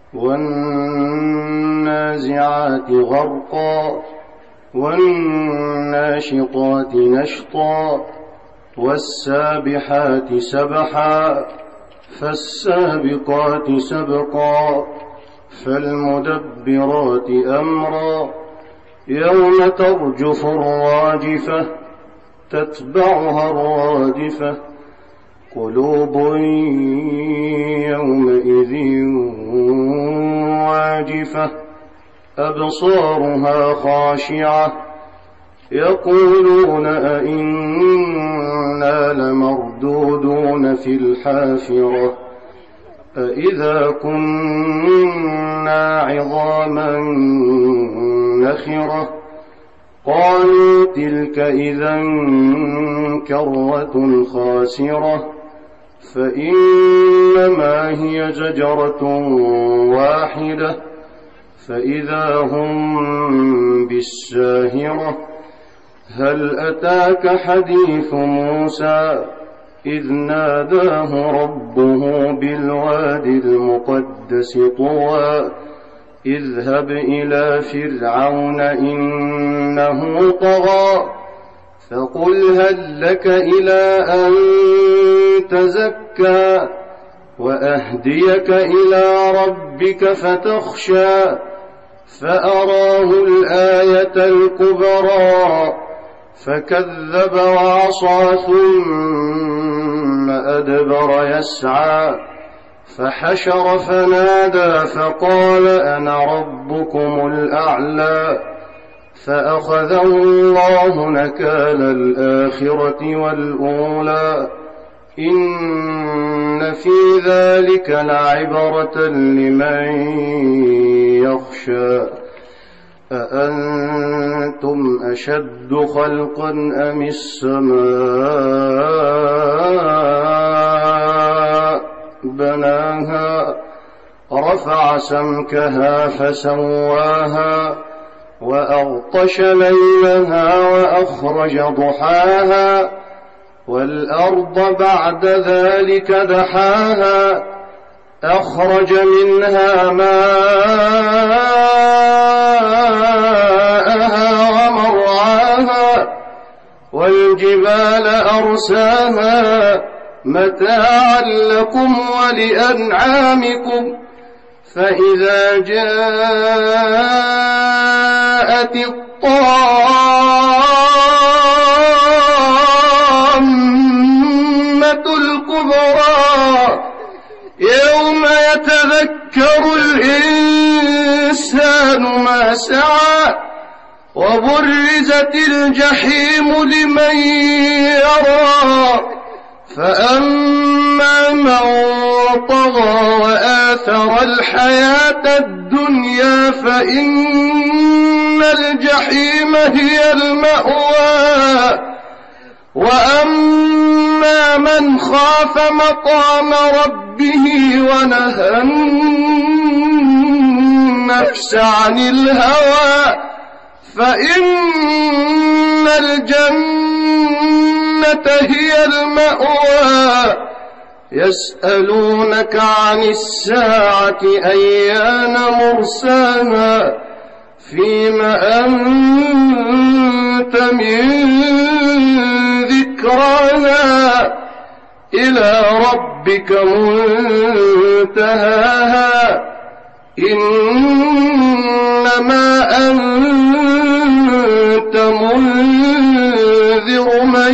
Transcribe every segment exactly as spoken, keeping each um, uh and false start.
والنازعات غرقا والناشطات نشطا والسابحات سبحا فالسابقات سبقا فالمدبرات أمرا يوم ترجف الراجفة تتبعها الرادفة قلوب يومئذ واجفة أبصارها خاشعة يقولون أئنا لمردودون في الحافرة أئذا كنا عظاما نخرة قالوا تلك إذا كرة خاسرة فإنما هي زجرة واحدة فإذا هم بالساهرة هل أتاك حديث موسى إذ ناداه ربه بالوادي المقدس طوى اذهب إلى فرعون إنه طغى فقل هل لك إلى أن تزكى وأهديك إلى ربك فتخشى فأراه الآية الكبرى فكذب وعصى ثم أدبر يسعى فحشر فنادى فقال أنا ربكم الأعلى فأخذه الله نكال الآخرة والأولى إن في ذلك لعبرة لمن يخشى أأنتم أشد خلقا أم السماء بناها رفع سمكها فسواها وأغطش ليلها وأخرج ضحاها والأرض بعد ذلك دحاها أخرج منها ماءها ومرعاها والجبال أرساها متاعا لكم ولأنعامكم فإذا جاءت الطامة الكبرى يوم يتذكر الإنسان ما سعى وبرزت الجحيم لمن يرى فأما من طغى وآثر الحياة الدنيا فإن الجحيم هي المأوى وأما من خاف مقام ربه ونهى النفس عن الهوى فإن الجنة هي المأوى يسألونك عن الساعة أيان مرساها فيم أنت من ذكراها إلى ربك منتهاها إنما أنت منذر من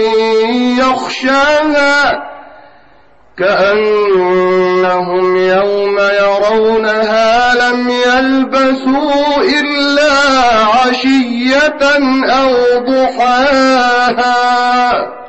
يخشاها كأنهم يوم يرونها لم يلبثوا إلا عشية أو ضحاها.